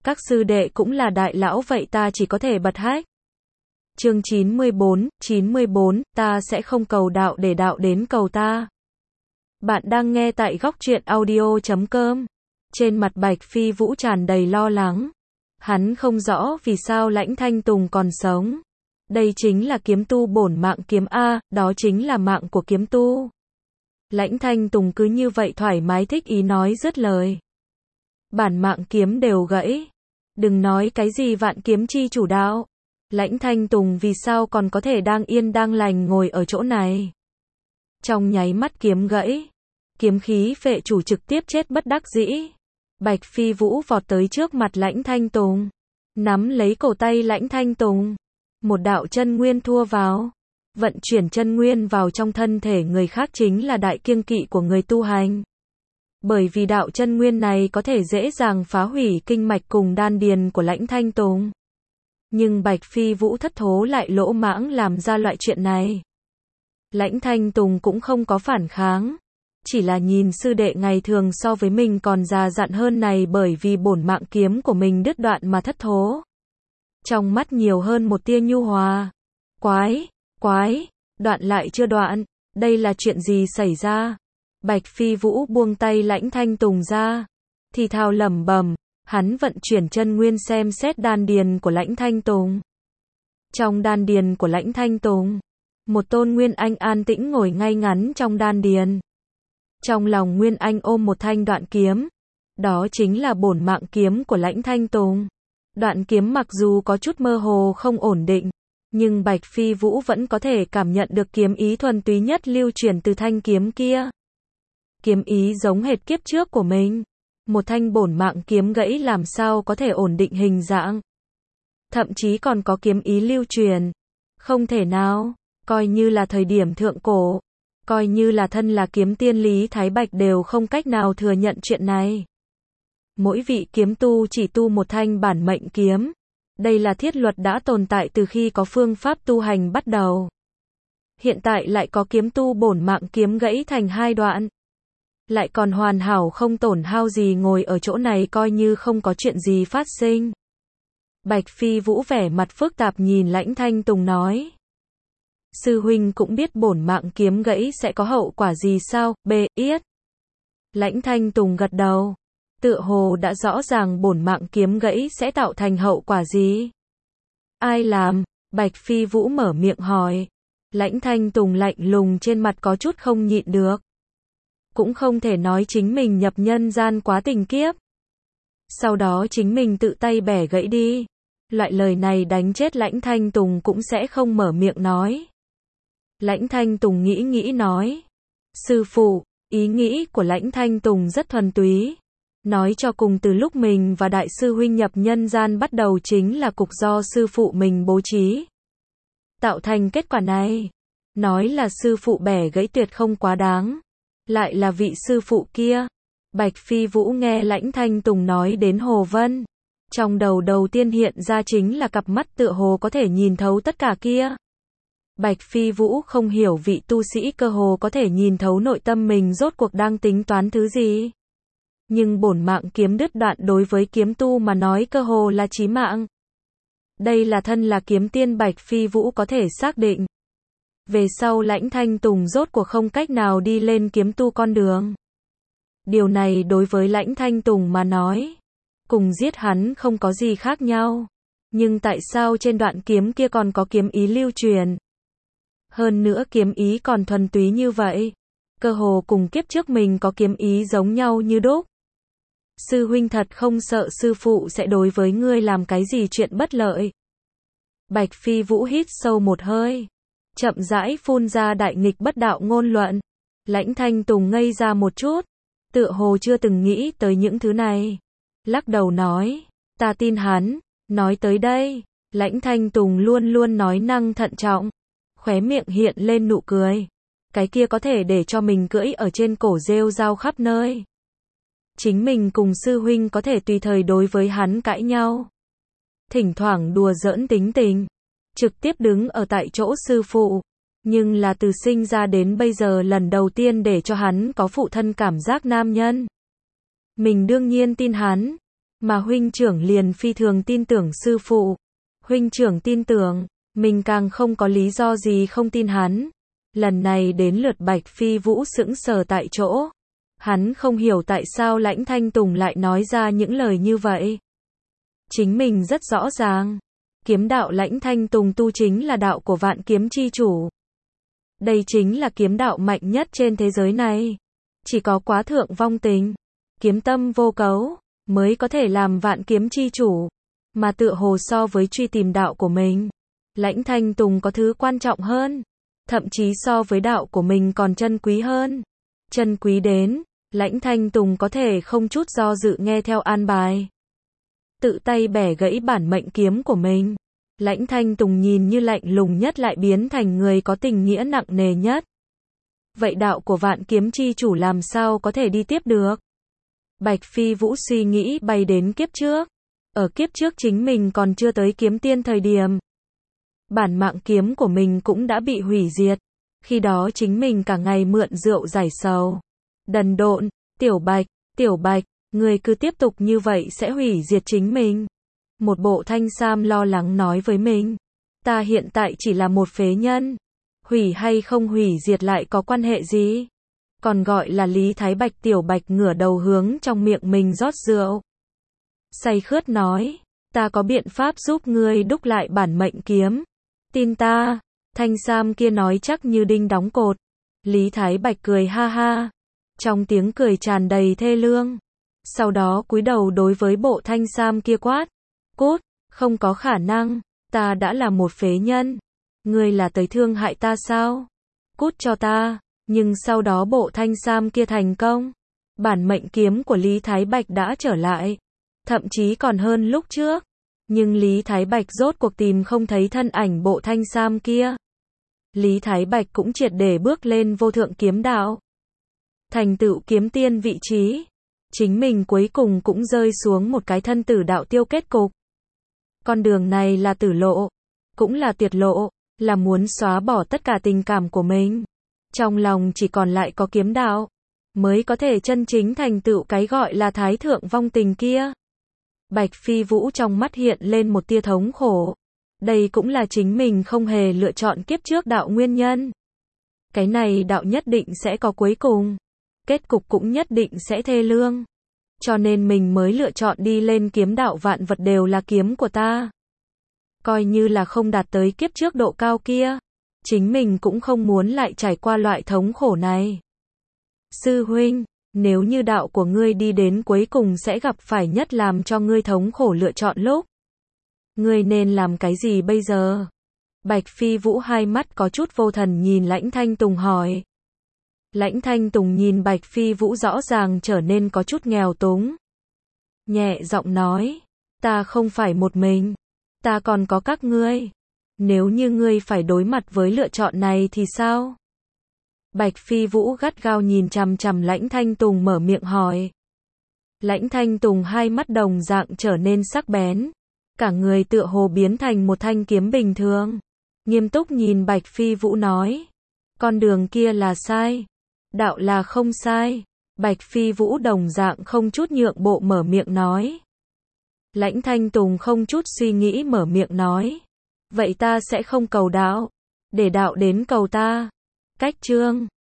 Các sư đệ cũng là đại lão vậy ta chỉ có thể bật hách. Chương 94, ta sẽ không cầu đạo để đạo đến cầu ta. Bạn đang nghe tại góc truyện audio.com. Trên mặt Bạch Phi Vũ tràn đầy lo lắng. Hắn không rõ vì sao Lãnh Thanh Tùng còn sống. Đây chính là kiếm tu bổn mạng kiếm A, đó chính là mạng của kiếm tu. Lãnh Thanh Tùng cứ như vậy thoải mái thích ý nói dứt lời. Bản mạng kiếm đều gãy. Đừng nói cái gì vạn kiếm chi chủ đạo. Lãnh Thanh Tùng vì sao còn có thể đang yên đang lành ngồi ở chỗ này. Trong nháy mắt kiếm gãy. Kiếm khí phệ chủ trực tiếp chết bất đắc dĩ. Bạch Phi Vũ vọt tới trước mặt Lãnh Thanh Tùng. Nắm lấy cổ tay Lãnh Thanh Tùng. Một đạo chân nguyên thua vào. Vận chuyển chân nguyên vào trong thân thể người khác chính là đại kiêng kỵ của người tu hành. Bởi vì đạo chân nguyên này có thể dễ dàng phá hủy kinh mạch cùng đan điền của Lãnh Thanh Tùng. Nhưng Bạch Phi Vũ thất thố lại lỗ mãng làm ra loại chuyện này. Lãnh Thanh Tùng cũng không có phản kháng. Chỉ là nhìn sư đệ ngày thường so với mình còn già dặn hơn này bởi vì bổn mạng kiếm của mình đứt đoạn mà thất thố. Trong mắt nhiều hơn một tia nhu hòa. Quái, đoạn lại chưa đoạn, đây là chuyện gì xảy ra? Bạch Phi Vũ buông tay Lãnh Thanh Tùng ra. Thì thào lẩm bẩm, hắn vận chuyển chân nguyên xem xét đan điền của Lãnh Thanh Tùng. Trong đan điền của Lãnh Thanh Tùng, một tôn Nguyên Anh an tĩnh ngồi ngay ngắn trong đan điền. Trong lòng Nguyên Anh ôm một thanh đoạn kiếm. Đó chính là bổn mạng kiếm của Lãnh Thanh Tùng. Đoạn kiếm mặc dù có chút mơ hồ không ổn định, nhưng Bạch Phi Vũ vẫn có thể cảm nhận được kiếm ý thuần túy nhất lưu chuyển từ thanh kiếm kia. Kiếm ý giống hệt kiếp trước của mình. Một thanh bổn mạng kiếm gãy làm sao có thể ổn định hình dạng. Thậm chí còn có kiếm ý lưu truyền. Không thể nào, coi như là thời điểm thượng cổ. Coi như là thân là kiếm tiên Lý Thái Bạch đều không cách nào thừa nhận chuyện này. Mỗi vị kiếm tu chỉ tu một thanh bản mệnh kiếm. Đây là thiết luật đã tồn tại từ khi có phương pháp tu hành bắt đầu. Hiện tại lại có kiếm tu bổn mạng kiếm gãy thành hai đoạn. Lại còn hoàn hảo không tổn hao gì ngồi ở chỗ này coi như không có chuyện gì phát sinh. Bạch Phi Vũ vẻ mặt phức tạp nhìn Lãnh Thanh Tùng nói. Sư huynh cũng biết bổn mạng kiếm gãy sẽ có hậu quả gì sao, biết. Lãnh Thanh Tùng gật đầu. Tựa hồ đã rõ ràng bổn mạng kiếm gãy sẽ tạo thành hậu quả gì. Ai làm? Bạch Phi Vũ mở miệng hỏi. Lãnh Thanh Tùng lạnh lùng trên mặt có chút không nhịn được. Cũng không thể nói chính mình nhập nhân gian quá tình kiếp. Sau đó chính mình tự tay bẻ gãy đi. Loại lời này đánh chết Lãnh Thanh Tùng cũng sẽ không mở miệng nói. Lãnh Thanh Tùng nghĩ nói. Sư phụ, ý nghĩ của Lãnh Thanh Tùng rất thuần túy. Nói cho cùng từ lúc mình và đại sư huynh nhập nhân gian bắt đầu chính là cục do sư phụ mình bố trí. Tạo thành kết quả này. Nói là sư phụ bẻ gãy tuyệt không quá đáng. Lại là vị sư phụ kia. Bạch Phi Vũ nghe Lãnh Thanh Tùng nói đến Hồ Vân. Trong đầu tiên hiện ra chính là cặp mắt tựa hồ có thể nhìn thấu tất cả kia. Bạch Phi Vũ không hiểu vị tu sĩ cơ hồ có thể nhìn thấu nội tâm mình rốt cuộc đang tính toán thứ gì. Nhưng bổn mạng kiếm đứt đoạn đối với kiếm tu mà nói cơ hồ là chí mạng. Đây là thân là kiếm tiên Bạch Phi Vũ có thể xác định. Về sau Lãnh Thanh Tùng rốt cuộc không cách nào đi lên kiếm tu con đường. Điều này đối với Lãnh Thanh Tùng mà nói, cùng giết hắn không có gì khác nhau. Nhưng tại sao trên đoạn kiếm kia còn có kiếm ý lưu truyền? Hơn nữa kiếm ý còn thuần túy như vậy. Cơ hồ cùng kiếp trước mình có kiếm ý giống nhau như đúc. Sư huynh thật không sợ sư phụ sẽ đối với ngươi làm cái gì chuyện bất lợi. Bạch Phi Vũ hít sâu một hơi. Chậm rãi phun ra đại nghịch bất đạo ngôn luận. Lãnh Thanh Tùng ngây ra một chút. Tựa hồ chưa từng nghĩ tới những thứ này. Lắc đầu nói. Ta tin hắn. Nói tới đây. Lãnh Thanh Tùng luôn nói năng thận trọng. Khóe miệng hiện lên nụ cười. Cái kia có thể để cho mình cưỡi ở trên cổ rêu rao khắp nơi. Chính mình cùng sư huynh có thể tùy thời đối với hắn cãi nhau. Thỉnh thoảng đùa giỡn tính tình. Trực tiếp đứng ở tại chỗ sư phụ. Nhưng là từ sinh ra đến bây giờ lần đầu tiên để cho hắn có phụ thân cảm giác nam nhân. Mình đương nhiên tin hắn. mà huynh trưởng liền phi thường tin tưởng sư phụ. Huynh trưởng tin tưởng, mình càng không có lý do gì không tin hắn. Lần này đến lượt Bạch Phi Vũ sững sờ tại chỗ. Hắn không hiểu tại sao Lãnh Thanh Tùng lại nói ra những lời như vậy. Chính mình rất rõ ràng. Kiếm đạo Lãnh Thanh Tùng tu chính là đạo của vạn kiếm chi chủ. Đây chính là kiếm đạo mạnh nhất trên thế giới này. Chỉ có quá thượng vong tình, kiếm tâm vô cấu, mới có thể làm vạn kiếm chi chủ. Mà tựa hồ so với truy tìm đạo của mình, Lãnh Thanh Tùng có thứ quan trọng hơn. Thậm chí so với đạo của mình còn chân quý hơn. Chân quý đến, Lãnh Thanh Tùng có thể không chút do dự nghe theo an bài. Tự tay bẻ gãy bản mệnh kiếm của mình. Lãnh Thanh Tùng nhìn như lạnh lùng nhất lại biến thành người có tình nghĩa nặng nề nhất. Vậy đạo của vạn kiếm chi chủ làm sao có thể đi tiếp được? Bạch Phi Vũ suy nghĩ bay đến kiếp trước. Ở kiếp trước chính mình còn chưa tới kiếm tiên thời điểm. Bản mạng kiếm của mình cũng đã bị hủy diệt. Khi đó chính mình cả ngày mượn rượu giải sầu. Đần độn, Tiểu Bạch, người cứ tiếp tục như vậy sẽ hủy diệt chính mình. Một bộ thanh sam lo lắng nói với mình. Ta hiện tại chỉ là một phế nhân. Hủy hay không hủy diệt lại có quan hệ gì? Còn gọi là Lý Thái Bạch. Tiểu Bạch ngửa đầu hướng trong miệng mình rót rượu. Say khướt nói. Ta có biện pháp giúp ngươi đúc lại bản mệnh kiếm. Tin ta. Thanh sam kia nói chắc như đinh đóng cột. Lý Thái Bạch cười ha ha. Trong tiếng cười tràn đầy thê lương. Sau đó cúi đầu đối với bộ thanh sam kia quát. Cút, không có khả năng. Ta đã là một phế nhân. Ngươi là tới thương hại ta sao? Cút cho ta. Nhưng sau đó bộ thanh sam kia thành công. Bản mệnh kiếm của Lý Thái Bạch đã trở lại. Thậm chí còn hơn lúc trước. Nhưng Lý Thái Bạch rốt cuộc tìm không thấy thân ảnh bộ thanh sam kia. Lý Thái Bạch cũng triệt để bước lên vô thượng kiếm đạo. Thành tựu kiếm tiên vị trí. Chính mình cuối cùng cũng rơi xuống một cái thân tử đạo tiêu kết cục. Con đường này là tử lộ. Cũng là tuyệt lộ. Là muốn xóa bỏ tất cả tình cảm của mình. Trong lòng chỉ còn lại có kiếm đạo. Mới có thể chân chính thành tựu cái gọi là thái thượng vong tình kia. Bạch Phi Vũ trong mắt hiện lên một tia thống khổ. Đây cũng là chính mình không hề lựa chọn kiếp trước đạo nguyên nhân. Cái này đạo nhất định sẽ có cuối cùng. Kết cục cũng nhất định sẽ thê lương. Cho nên mình mới lựa chọn đi lên kiếm đạo vạn vật đều là kiếm của ta. Coi như là không đạt tới kiếp trước độ cao kia. Chính mình cũng không muốn lại trải qua loại thống khổ này. Sư huynh, nếu như đạo của ngươi đi đến cuối cùng sẽ gặp phải nhất làm cho ngươi thống khổ lựa chọn lúc. Ngươi nên làm cái gì bây giờ? Bạch Phi Vũ hai mắt có chút vô thần nhìn Lãnh Thanh Tùng hỏi. Lãnh Thanh Tùng nhìn Bạch Phi Vũ rõ ràng trở nên có chút nghèo túng. Nhẹ giọng nói, ta không phải một mình, ta còn có các ngươi. Nếu như ngươi phải đối mặt với lựa chọn này thì sao? Bạch Phi Vũ gắt gao nhìn chằm chằm Lãnh Thanh Tùng mở miệng hỏi. Lãnh Thanh Tùng hai mắt đồng dạng trở nên sắc bén. Cả người tựa hồ biến thành một thanh kiếm bình thường. Nghiêm túc nhìn Bạch Phi Vũ nói. Con đường kia là sai. Đạo là không sai. Bạch Phi Vũ đồng dạng không chút nhượng bộ mở miệng nói. Lãnh Thanh Tùng không chút suy nghĩ mở miệng nói. Vậy ta sẽ không cầu đạo. Để đạo đến cầu ta. Cách chương